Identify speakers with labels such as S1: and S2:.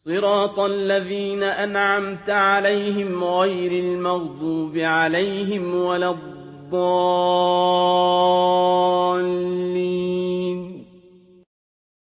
S1: صراط الذين أنعمت عليهم غير المغضوب عليهم ولا الضالين.